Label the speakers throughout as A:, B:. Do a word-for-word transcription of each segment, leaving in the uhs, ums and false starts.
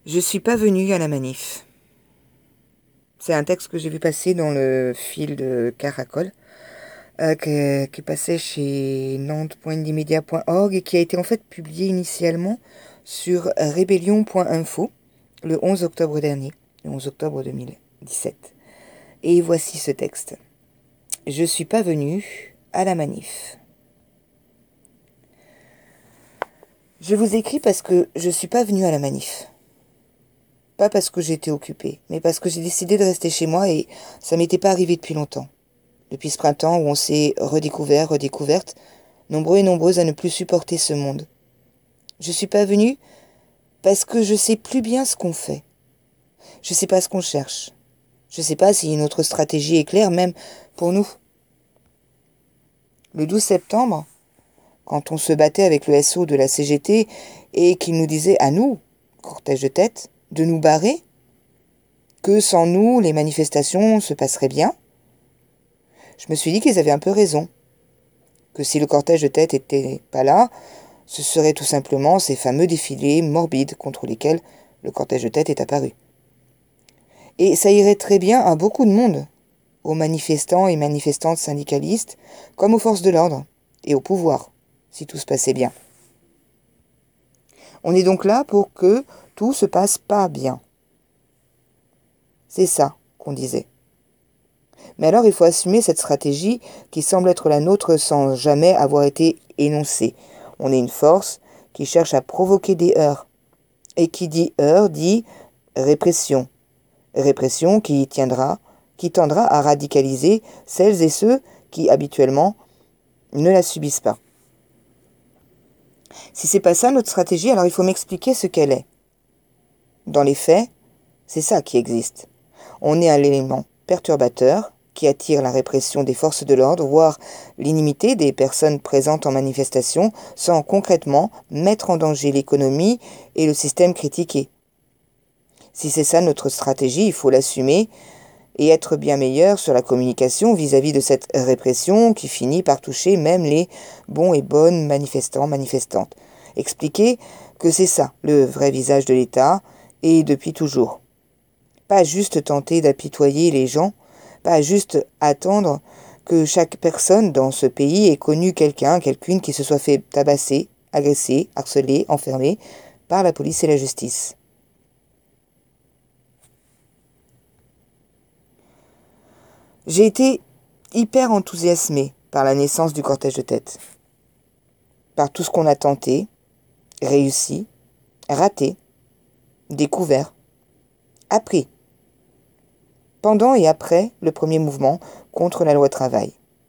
A: Je suis pas venue à la manif. C'est un texte que j'ai vu passer dans le fil de Caracol, euh, que- qui passait chez nantes point indiemedia point org et qui a été en fait publié initialement sur rébellion point info le onze octobre dernier, le onze octobre deux mille dix-sept. Et voici ce texte. Je suis pas venue à la manif. Je vous écris parce que je suis pas venue à la manif. Pas parce que j'étais occupée, mais parce que j'ai décidé de rester chez moi et ça m'était pas arrivé depuis longtemps. Depuis ce printemps où on s'est redécouvert, redécouverte, nombreux et nombreuses à ne plus supporter ce monde. Je suis pas venue parce que je sais plus bien ce qu'on fait. Je sais pas ce qu'on cherche. Je sais pas si notre stratégie est claire, même pour nous. Le douze septembre, quand on se battait avec le S O de la C G T et qu'ils nous disaient à nous, cortège de tête, de nous barrer, que sans nous, les manifestations se passeraient bien, je me suis dit qu'ils avaient un peu raison. Que si le cortège de tête était pas là, ce seraient tout simplement ces fameux défilés morbides contre lesquels le cortège de tête est apparu. Et ça irait très bien à beaucoup de monde, aux manifestants et manifestantes syndicalistes, comme aux forces de l'ordre, et au pouvoir, si tout se passait bien. On est donc là pour que tout se passe pas bien. C'est ça qu'on disait. Mais alors il faut assumer cette stratégie qui semble être la nôtre sans jamais avoir été énoncée. On est une force qui cherche à provoquer des heurts. Et qui dit heurts dit répression. Répression qui tiendra, qui tendra à radicaliser celles et ceux qui habituellement ne la subissent pas. Si c'est pas ça notre stratégie, alors il faut m'expliquer ce qu'elle est. Dans les faits, c'est ça qui existe. On est un élément perturbateur qui attire la répression des forces de l'ordre, voire l'inimité des personnes présentes en manifestation, sans concrètement mettre en danger l'économie et le système critiqué. Si c'est ça notre stratégie, il faut l'assumer et être bien meilleur sur la communication vis-à-vis de cette répression qui finit par toucher même les bons et bonnes manifestants, manifestantes. Expliquer que c'est ça le vrai visage de l'État et depuis toujours. Pas juste tenter d'apitoyer les gens, pas juste attendre que chaque personne dans ce pays ait connu quelqu'un, quelqu'une qui se soit fait tabasser, agresser, harceler, enfermer par la police et la justice. J'ai été hyper enthousiasmée par la naissance du cortège de tête, par tout ce qu'on a tenté, réussi, raté, découvert, appris, pendant et après le premier mouvement contre la loi travail.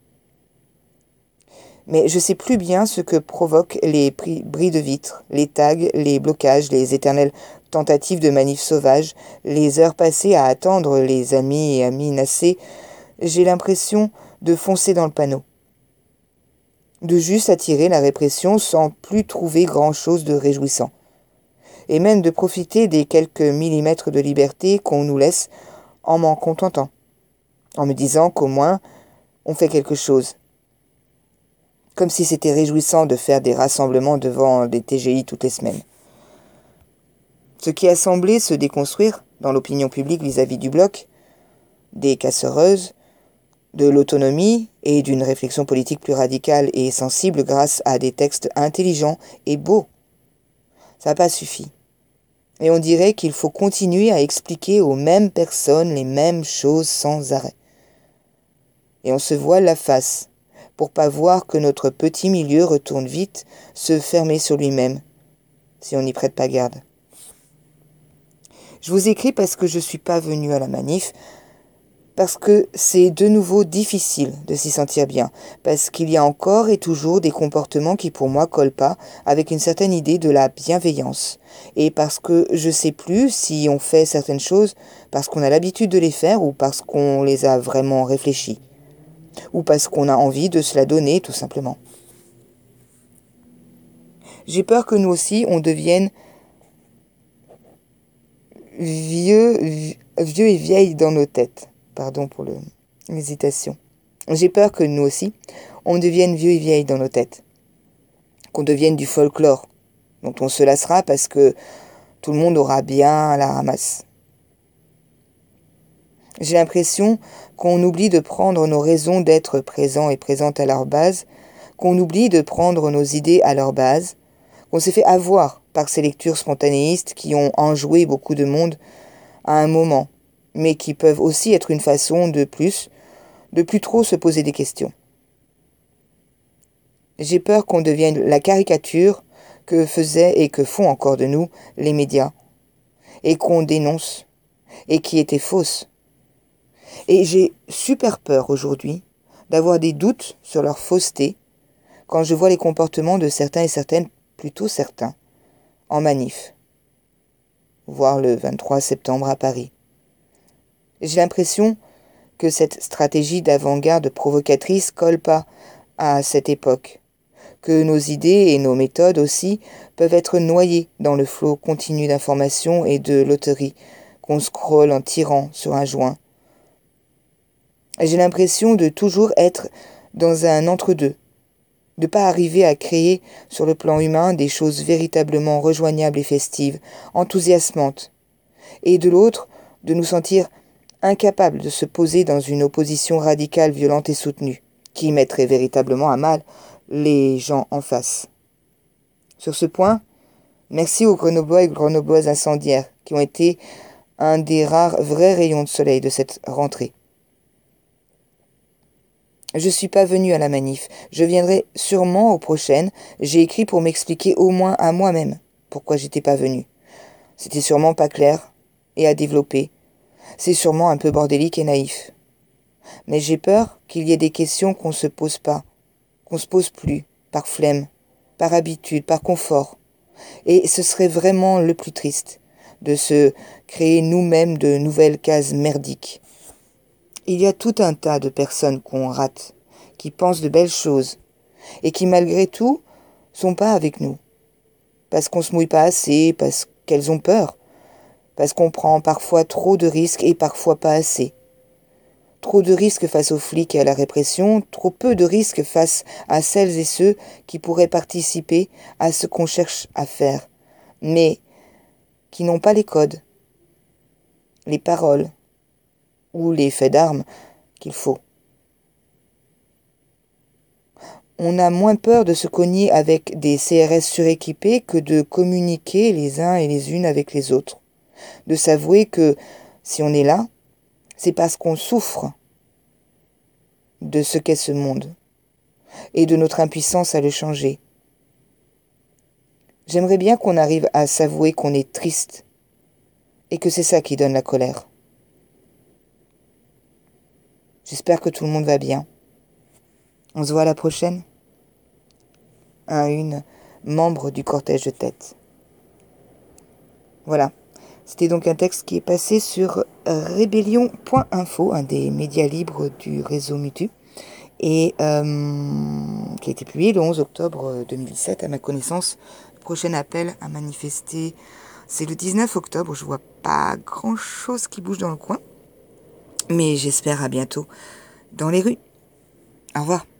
A: Mais je sais plus bien ce que provoquent les bris de vitres, les tags, les blocages, les éternelles tentatives de manifs sauvages, les heures passées à attendre les amis et amis nassés. J'ai l'impression de foncer dans le panneau, de juste attirer la répression sans plus trouver grand-chose de réjouissant, et même de profiter des quelques millimètres de liberté qu'on nous laisse en m'en contentant, en me disant qu'au moins on fait quelque chose. Comme si c'était réjouissant de faire des rassemblements devant des T G I toutes les semaines. Ce qui a semblé se déconstruire dans l'opinion publique vis-à-vis du bloc, des casseuses, de l'autonomie et d'une réflexion politique plus radicale et sensible grâce à des textes intelligents et beaux. Ça n'a pas suffi. Et on dirait qu'il faut continuer à expliquer aux mêmes personnes les mêmes choses sans arrêt. Et on se voile la face pour pas voir que notre petit milieu retourne vite se fermer sur lui-même, si on n'y prête pas garde. Je vous écris parce que je suis pas venue à la manif, parce que c'est de nouveau difficile de s'y sentir bien, parce qu'il y a encore et toujours des comportements qui pour moi collent pas avec une certaine idée de la bienveillance, et parce que je sais plus si on fait certaines choses parce qu'on a l'habitude de les faire ou parce qu'on les a vraiment réfléchies, ou parce qu'on a envie de se la donner tout simplement. J'ai peur que nous aussi on devienne vieux, vieux et vieilles dans nos têtes. Pardon pour le, l'hésitation. J'ai peur que nous aussi, on devienne vieux et vieilles dans nos têtes. Qu'on devienne du folklore, dont on se lassera parce que tout le monde aura bien à la ramasse. J'ai l'impression qu'on oublie de prendre nos raisons d'être présents et présentes à leur base, qu'on oublie de prendre nos idées à leur base, qu'on s'est fait avoir par ces lectures spontanéistes qui ont enjoué beaucoup de monde à un moment, mais qui peuvent aussi être une façon de plus, de plus trop se poser des questions. J'ai peur qu'on devienne la caricature que faisaient et que font encore de nous les médias, et qu'on dénonce, et qui était fausse. Et j'ai super peur aujourd'hui d'avoir des doutes sur leur fausseté quand je vois les comportements de certains et certaines, plutôt certains, en manif, voire le vingt-trois septembre à Paris. J'ai l'impression que cette stratégie d'avant-garde provocatrice colle pas à cette époque, que nos idées et nos méthodes aussi peuvent être noyées dans le flot continu d'informations et de loteries qu'on scrolle en tirant sur un joint. J'ai l'impression de toujours être dans un entre-deux, de ne pas arriver à créer sur le plan humain des choses véritablement rejoignables et festives, enthousiasmantes, et de l'autre, de nous sentir incapables de se poser dans une opposition radicale, violente et soutenue, qui mettrait véritablement à mal les gens en face. Sur ce point, merci aux Grenoblois et Grenobloises incendiaires, qui ont été un des rares vrais rayons de soleil de cette rentrée. Je suis pas venue à la manif. Je viendrai sûrement aux prochaines. J'ai écrit pour m'expliquer au moins à moi-même pourquoi j'étais pas venue. C'était sûrement pas clair et à développer. C'est sûrement un peu bordélique et naïf. Mais j'ai peur qu'il y ait des questions qu'on se pose pas, qu'on se pose plus, par flemme, par habitude, par confort. Et ce serait vraiment le plus triste, de se créer nous-mêmes de nouvelles cases merdiques. Il y a tout un tas de personnes qu'on rate, qui pensent de belles choses, et qui malgré tout sont pas avec nous. Parce qu'on se mouille pas assez, parce qu'elles ont peur, parce qu'on prend parfois trop de risques et parfois pas assez. Trop de risques face aux flics et à la répression, trop peu de risques face à celles et ceux qui pourraient participer à ce qu'on cherche à faire, mais qui n'ont pas les codes, les paroles, ou les faits d'armes qu'il faut. On a moins peur de se cogner avec des C R S suréquipés que de communiquer les uns et les unes avec les autres. De s'avouer que si on est là, c'est parce qu'on souffre de ce qu'est ce monde et de notre impuissance à le changer. J'aimerais bien qu'on arrive à s'avouer qu'on est triste et que c'est ça qui donne la colère. J'espère que tout le monde va bien. On se voit à la prochaine. Un, une membre du cortège de tête. Voilà. C'était donc un texte qui est passé sur rébellion point info, un des médias libres du réseau Mutu, et euh, qui a été publié le onze octobre deux mille dix-sept, à ma connaissance. Le prochain appel à manifester, c'est le dix-neuf octobre. Je vois pas grand-chose qui bouge dans le coin. Mais j'espère à bientôt dans les rues. Au revoir.